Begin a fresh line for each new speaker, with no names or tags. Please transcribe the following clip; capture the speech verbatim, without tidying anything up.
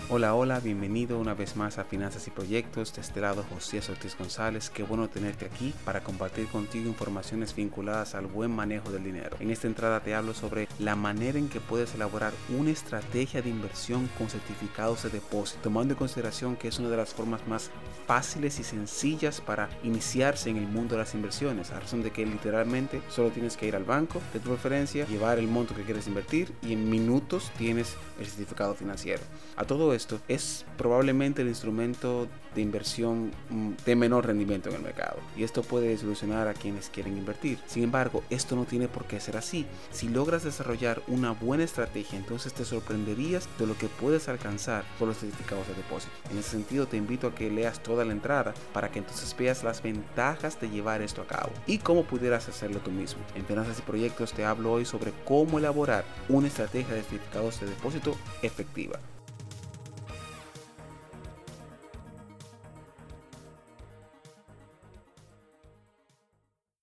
Hola, hola, bienvenido una vez más a Finanzas y Proyectos. De este lado, José Ortiz González. Qué bueno tenerte aquí para compartir contigo informaciones vinculadas al buen manejo del dinero. En esta entrada te hablo sobre la manera en que puedes elaborar una estrategia de inversión con certificados de depósito, tomando en consideración que es una de las formas más fáciles y sencillas para iniciarse en el mundo de las inversiones, a razón de que literalmente solo tienes que ir al banco de tu preferencia, llevar el monto que quieres invertir y en minutos tienes el certificado financiero. A todo esto es probablemente el instrumento de inversión de menor rendimiento en el mercado, y esto puede desilusionar a quienes quieren invertir. Sin embargo, esto no tiene por qué ser así. Si logras desarrollar una buena estrategia, entonces te sorprenderías de lo que puedes alcanzar con los certificados de depósito. En ese sentido, te invito a que leas toda la entrada para que entonces veas las ventajas de llevar esto a cabo y cómo pudieras hacerlo tú mismo. En Finanzas y Proyectos te hablo hoy sobre cómo elaborar una estrategia de certificados de depósito efectiva.